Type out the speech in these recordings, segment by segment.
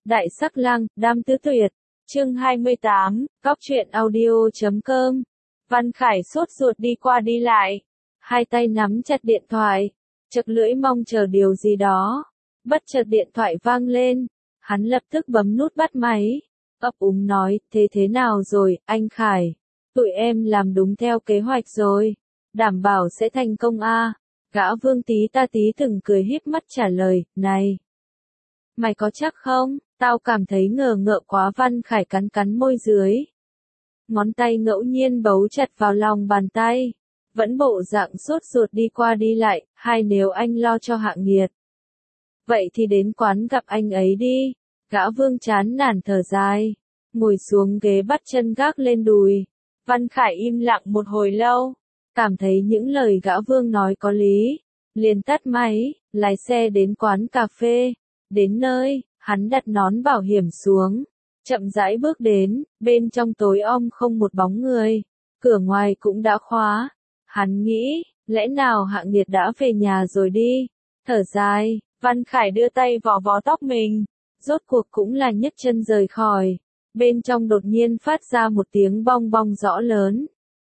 Đại sắc lang, đam tứ tuyệt. Chương 28, Cóc truyện audio.com. Văn Khải sốt ruột đi qua đi lại, hai tay nắm chặt điện thoại, chật lưỡi mong chờ điều gì đó. Bất chợt điện thoại vang lên, hắn lập tức bấm nút bắt máy, ấp úng nói, thế nào rồi, anh Khải? Tụi em làm đúng theo kế hoạch rồi, đảm bảo sẽ thành công a. Gã Vương tí ta tí từng cười híp mắt trả lời, này, mày có chắc không? Tao cảm thấy ngờ ngợ quá. Văn Khải cắn cắn môi dưới. Ngón tay ngẫu nhiên bấu chặt vào lòng bàn tay. Vẫn bộ dạng sốt ruột đi qua đi lại, nếu anh lo cho Hạ Nghiệt. Vậy thì đến quán gặp anh ấy đi. Gã Vương chán nản thở dài. Ngồi xuống ghế bắt chân gác lên đùi. Văn Khải im lặng một hồi lâu. Cảm thấy những lời gã Vương nói có lý. Liền tắt máy, lái xe đến quán cà phê. Đến nơi, hắn đặt nón bảo hiểm xuống, chậm rãi bước đến, bên trong tối om không một bóng người, cửa ngoài cũng đã khóa. Hắn nghĩ, lẽ nào Hạ Nghiệt đã về nhà rồi đi, thở dài, Văn Khải đưa tay vò vò tóc mình, rốt cuộc cũng là nhấc chân rời khỏi, bên trong đột nhiên phát ra một tiếng bong bong rõ lớn.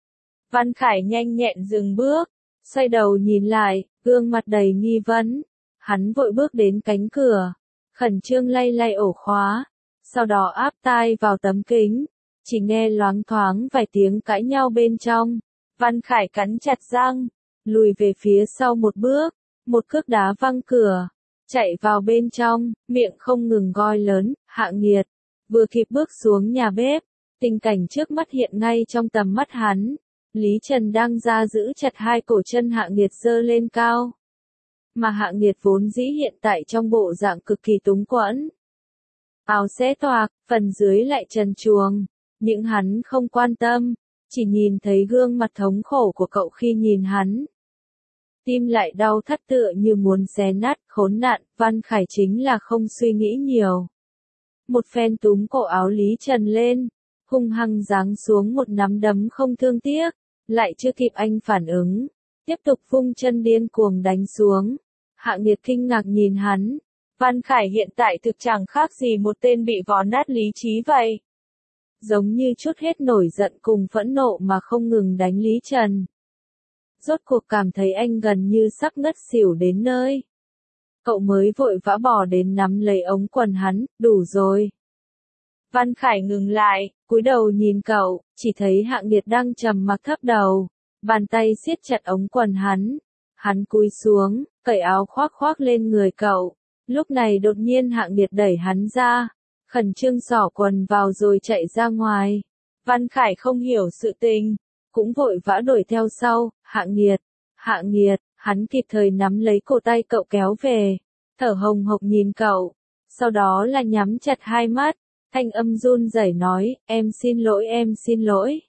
Văn Khải nhanh nhẹn dừng bước, xoay đầu nhìn lại, gương mặt đầy nghi vấn, hắn vội bước đến cánh cửa. Khẩn trương lay lay ổ khóa, sau đó áp tai vào tấm kính, chỉ nghe loáng thoáng vài tiếng cãi nhau bên trong. Văn Khải cắn chặt răng, lùi về phía sau một bước, một cước đá văng cửa, chạy vào bên trong, miệng không ngừng gọi lớn, Hạ Nghiệt. Vừa kịp bước xuống nhà bếp, tình cảnh trước mắt hiện ngay trong tầm mắt hắn. Lý Trần đang ra giữ chặt hai cổ chân Hạ Nghiệt giơ lên cao. Mà Hạ Nghiệt vốn dĩ hiện tại trong bộ dạng cực kỳ túng quẫn. Áo xé toạc, phần dưới lại trần truồng, nhưng hắn không quan tâm, chỉ nhìn thấy gương mặt thống khổ của cậu khi nhìn hắn. Tim lại đau thắt tựa như muốn xé nát, khốn nạn. Văn Khải chính là không suy nghĩ nhiều. Một phen túm cổ áo Lý Trần lên, hung hăng giáng xuống một nắm đấm không thương tiếc, lại chưa kịp anh phản ứng, tiếp tục vung chân điên cuồng đánh xuống. Hạ Nghiệt kinh ngạc nhìn hắn. Văn Khải hiện tại thực chẳng khác gì một tên bị vò nát lý trí vậy. Giống như trút hết nổi giận cùng phẫn nộ mà không ngừng đánh Lý Trần. Rốt cuộc cảm thấy anh gần như sắp ngất xỉu đến nơi. Cậu mới vội vã bỏ đến nắm lấy ống quần hắn, đủ rồi. Văn Khải ngừng lại, cúi đầu nhìn cậu, chỉ thấy Hạ Nghiệt đang trầm mặc thấp đầu, bàn tay siết chặt ống quần hắn. Hắn cúi xuống, cởi áo khoác lên người cậu. Lúc này đột nhiên Hạ Nghiệt đẩy hắn ra, khẩn trương xỏ quần vào rồi chạy ra ngoài. Văn Khải không hiểu sự tình, cũng vội vã đuổi theo sau. Hạ Nghiệt, hắn kịp thời nắm lấy cổ tay cậu kéo về, thở hồng hộc nhìn cậu, sau đó là nhắm chặt hai mắt, thanh âm run rẩy nói, em xin lỗi.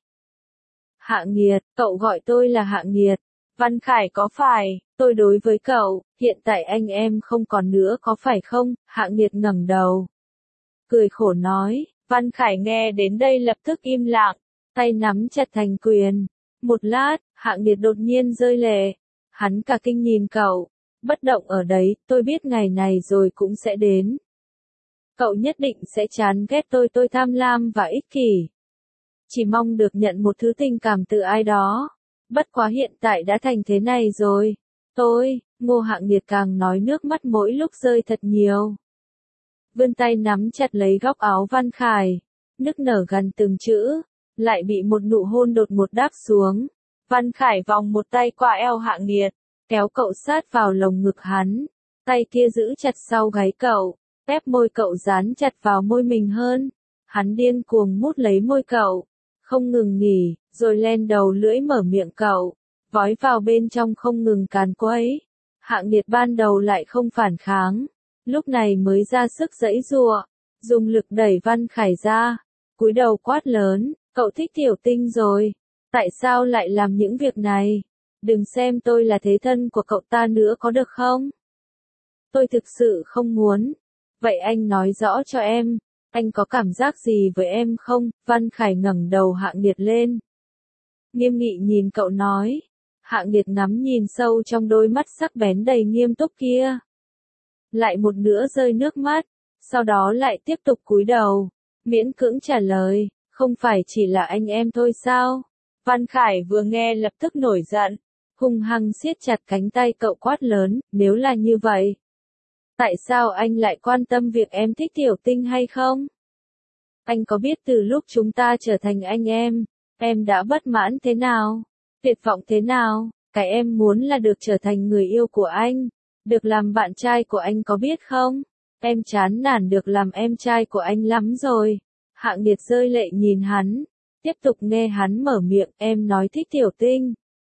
Hạ Nghiệt, cậu gọi tôi là Hạ Nghiệt. Văn Khải có phải, tôi đối với cậu, hiện tại anh em không còn nữa có phải không? Hạ Nghiệt ngẩng đầu, cười khổ nói. Văn Khải nghe đến đây lập tức im lặng, tay nắm chặt thành quyền. Một lát, Hạ Nghiệt đột nhiên rơi lệ. Hắn cả kinh nhìn cậu, bất động ở đấy, tôi biết ngày này rồi cũng sẽ đến. Cậu nhất định sẽ chán ghét tôi tham lam và ích kỷ. Chỉ mong được nhận một thứ tình cảm từ ai đó. Bất quá hiện tại đã thành thế này rồi. Ngô Hạ Nghiệt càng nói nước mắt mỗi lúc rơi thật nhiều. Vươn tay nắm chặt lấy góc áo Văn Khải, nức nở gần từng chữ, lại bị một nụ hôn đột ngột đáp xuống. Văn Khải vòng một tay qua eo Hạ Nghiệt, kéo cậu sát vào lồng ngực hắn, tay kia giữ chặt sau gáy cậu, ép môi cậu dán chặt vào môi mình hơn. Hắn điên cuồng mút lấy môi cậu, không ngừng nghỉ, rồi len đầu lưỡi mở miệng cậu, vói vào bên trong không ngừng càn quấy. Hạ Nghiệt ban đầu lại không phản kháng, lúc này mới ra sức giãy giụa, dùng lực đẩy Văn Khải ra, cúi đầu quát lớn, cậu thích tiểu tinh rồi, tại sao lại làm những việc này? Đừng xem tôi là thế thân của cậu ta nữa có được không? Tôi thực sự không muốn. Vậy anh nói rõ cho em, anh có cảm giác gì với em không? Văn Khải ngẩng đầu Hạ Nghiệt lên, nghiêm nghị nhìn cậu nói. Hạ Nghiệt ngắm nhìn sâu trong đôi mắt sắc bén đầy nghiêm túc kia, lại một nữa rơi nước mắt, sau đó lại tiếp tục cúi đầu, miễn cưỡng trả lời, không phải chỉ là anh em thôi sao? Văn Khải vừa nghe lập tức nổi giận, hung hăng siết chặt cánh tay cậu quát lớn, nếu là như vậy, tại sao anh lại quan tâm việc em thích Tiểu Tinh hay không? Anh có biết từ lúc chúng ta trở thành anh em đã bất mãn thế nào, tuyệt vọng thế nào, cái em muốn là được trở thành người yêu của anh, được làm bạn trai của anh có biết không? Em chán nản được làm em trai của anh lắm rồi. Hạng Điệt rơi lệ nhìn hắn, tiếp tục nghe hắn mở miệng, em nói thích Tiểu Tinh.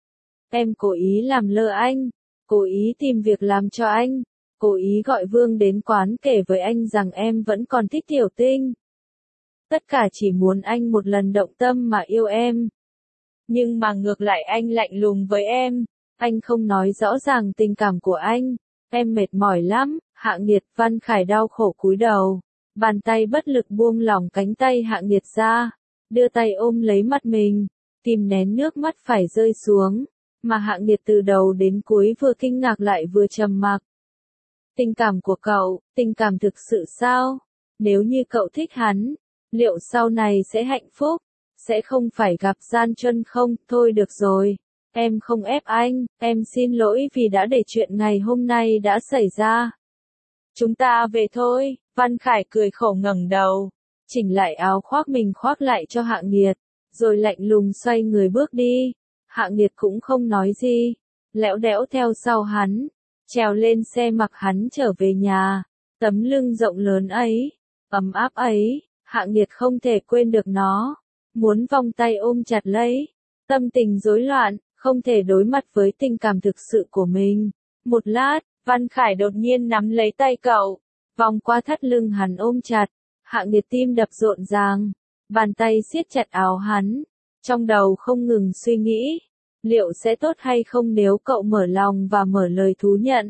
Em cố ý làm lơ anh, cố ý tìm việc làm cho anh, cố ý gọi Vương đến quán kể với anh rằng em vẫn còn thích Tiểu Tinh. Tất cả chỉ muốn anh một lần động tâm mà yêu em. Nhưng mà ngược lại anh lạnh lùng với em, anh không nói rõ ràng tình cảm của anh, em mệt mỏi lắm. Hạng Điệt. Văn Khải đau khổ cúi đầu, bàn tay bất lực buông lỏng cánh tay Hạng Điệt ra, đưa tay ôm lấy mặt mình, kìm nén nước mắt phải rơi xuống, mà Hạng Điệt từ đầu đến cuối vừa kinh ngạc lại vừa trầm mặc. Tình cảm của cậu, tình cảm thực sự sao? Nếu như cậu thích hắn, liệu sau này sẽ hạnh phúc? Sẽ không phải gặp gian truân không? Thôi được rồi, em không ép anh, em xin lỗi vì đã để chuyện ngày hôm nay đã xảy ra. Chúng ta về thôi. Văn Khải cười khổ ngẩng đầu, chỉnh lại áo khoác mình khoác lại cho Hạng Điệt, rồi lạnh lùng xoay người bước đi. Hạng Điệt cũng không nói gì, lẽo đẽo theo sau hắn, trèo lên xe mặc hắn trở về nhà. Tấm lưng rộng lớn ấy, ấm áp ấy, Hạng Điệt không thể quên được nó, muốn vòng tay ôm chặt lấy. Tâm tình rối loạn, không thể đối mặt với tình cảm thực sự của mình. Một lát, Văn Khải đột nhiên nắm lấy tay cậu, vòng qua thắt lưng hắn ôm chặt. Hạng Điệt tim đập rộn ràng, bàn tay siết chặt áo hắn, trong đầu không ngừng suy nghĩ, liệu sẽ tốt hay không nếu cậu mở lòng và mở lời thú nhận.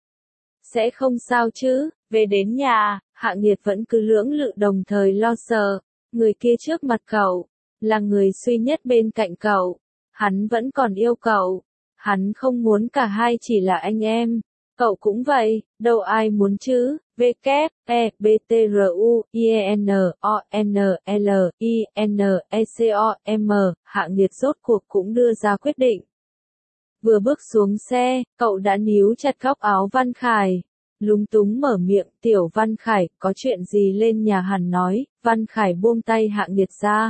Sẽ không sao chứ? Về đến nhà, Hạng Điệt vẫn cứ lưỡng lự đồng thời lo sợ, người kia trước mặt cậu, là người duy nhất bên cạnh cậu, hắn vẫn còn yêu cậu, hắn không muốn cả hai chỉ là anh em. Cậu cũng vậy, đâu ai muốn chứ. WEBTRUINONLINECOM, Hạng Điệt rốt cuộc cũng đưa ra quyết định. Vừa bước xuống xe, cậu đã níu chặt góc áo Văn Khải, lúng túng mở miệng, tiểu Văn Khải, có chuyện gì lên nhà hẳn nói. Văn Khải buông tay Hạng Điệt ra,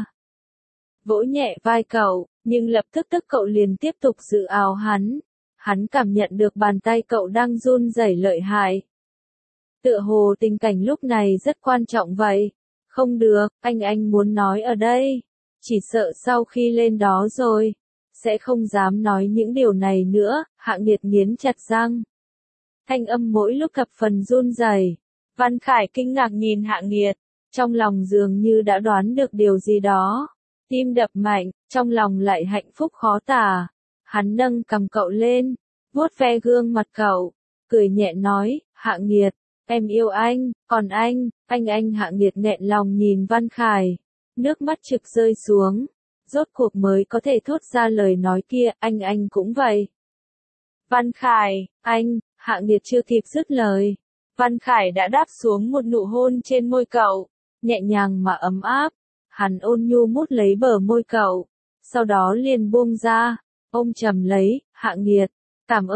vỗ nhẹ vai cậu, nhưng lập tức cậu liền tiếp tục giữ áo hắn. Hắn cảm nhận được bàn tay cậu đang run rẩy lợi hại. Tựa hồ tình cảnh lúc này rất quan trọng vậy. Không được, anh muốn nói ở đây. Chỉ sợ sau khi lên đó rồi, sẽ không dám nói những điều này nữa. Hạng Điệt nghiến chặt răng, thanh âm mỗi lúc thập phần run rẩy. Văn Khải kinh ngạc nhìn Hạng Điệt, trong lòng dường như đã đoán được điều gì đó. Tim đập mạnh, trong lòng lại hạnh phúc khó tả. Hắn nâng cầm cậu lên, vuốt ve gương mặt cậu, cười nhẹ nói, Hạng Điệt, em yêu anh, còn anh. Hạng Điệt nghẹn lòng nhìn Văn Khải, nước mắt trực rơi xuống, rốt cuộc mới có thể thốt ra lời nói kia, anh cũng vậy. Văn Khải, anh. Hạng Điệt chưa kịp dứt lời, Văn Khải đã đáp xuống một nụ hôn trên môi cậu, nhẹ nhàng mà ấm áp. Hắn ôn nhu mút lấy bờ môi cậu, sau đó liền buông ra, ôm chầm lấy. Hạng Điệt, cảm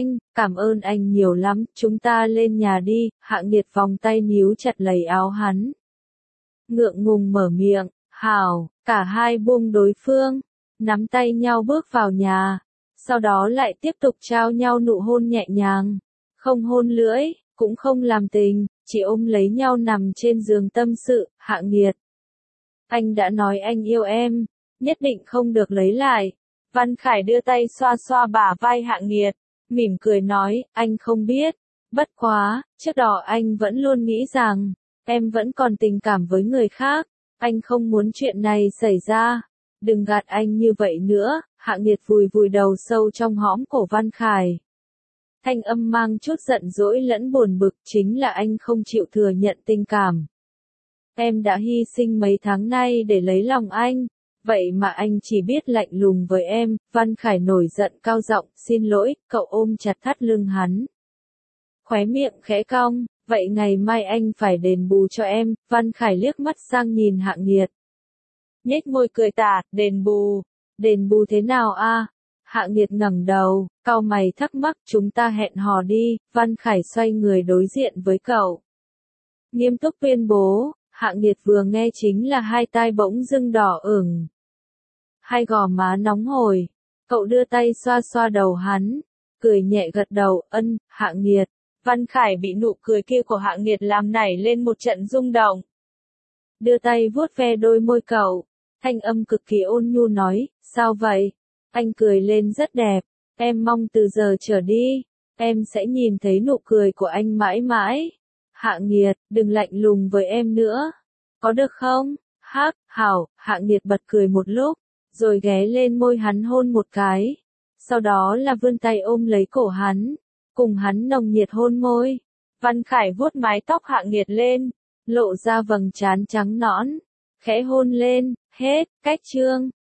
ơn anh nhiều lắm, chúng ta lên nhà đi. Hạng Điệt vòng tay níu chặt lấy áo hắn, ngượng ngùng mở miệng, hảo. Cả hai buông đối phương, nắm tay nhau bước vào nhà, sau đó lại tiếp tục trao nhau nụ hôn nhẹ nhàng, không hôn lưỡi, cũng không làm tình, chỉ ôm lấy nhau nằm trên giường tâm sự. Hạng Điệt, anh đã nói anh yêu em, nhất định không được lấy lại. Văn Khải đưa tay xoa xoa bả vai Hạng Điệt, mỉm cười nói, anh không biết, bất quá, trước đó anh vẫn luôn nghĩ rằng, em vẫn còn tình cảm với người khác, anh không muốn chuyện này xảy ra, đừng gạt anh như vậy nữa. Hạng Điệt vùi vùi đầu sâu trong hõm cổ Văn Khải, thanh âm mang chút giận dỗi lẫn buồn bực, chính là anh không chịu thừa nhận tình cảm. Em đã hy sinh mấy tháng nay để lấy lòng anh, vậy mà anh chỉ biết lạnh lùng với em. Văn Khải nổi giận cao giọng, xin lỗi. Cậu ôm chặt thắt lưng hắn, khóe miệng khẽ cong, Vậy ngày mai anh phải đền bù cho em, Văn Khải liếc mắt sang nhìn Hạng Nghiệt. Nhếch môi cười tà, đền bù thế nào a? Hạng Nghiệt ngẩng đầu, cau mày thắc mắc, chúng ta hẹn hò đi, Văn Khải xoay người đối diện với cậu. Nghiêm túc tuyên bố, Hạng Nghiệt vừa nghe chính là hai tai bỗng dưng đỏ ửng. Hai gò má nóng hổi, cậu đưa tay xoa xoa đầu hắn, cười nhẹ gật đầu, Hạng Nghiệt. Văn Khải bị nụ cười kia của Hạng Nghiệt làm nảy lên một trận rung động. Đưa tay vuốt ve đôi môi cậu, thanh âm cực kỳ ôn nhu nói, sao vậy? Anh cười lên rất đẹp, em mong từ giờ trở đi, em sẽ nhìn thấy nụ cười của anh mãi mãi. Hạng Nghiệt, đừng lạnh lùng với em nữa, có được không? Hảo, Hạng Nghiệt bật cười một lúc, rồi ghé lên môi hắn hôn một cái. Sau đó là vươn tay ôm lấy cổ hắn, cùng hắn nồng nhiệt hôn môi. Văn Khải vuốt mái tóc Hạng Nghiệt lên, lộ ra vầng trán trắng nõn, khẽ hôn lên, hết, cách chương.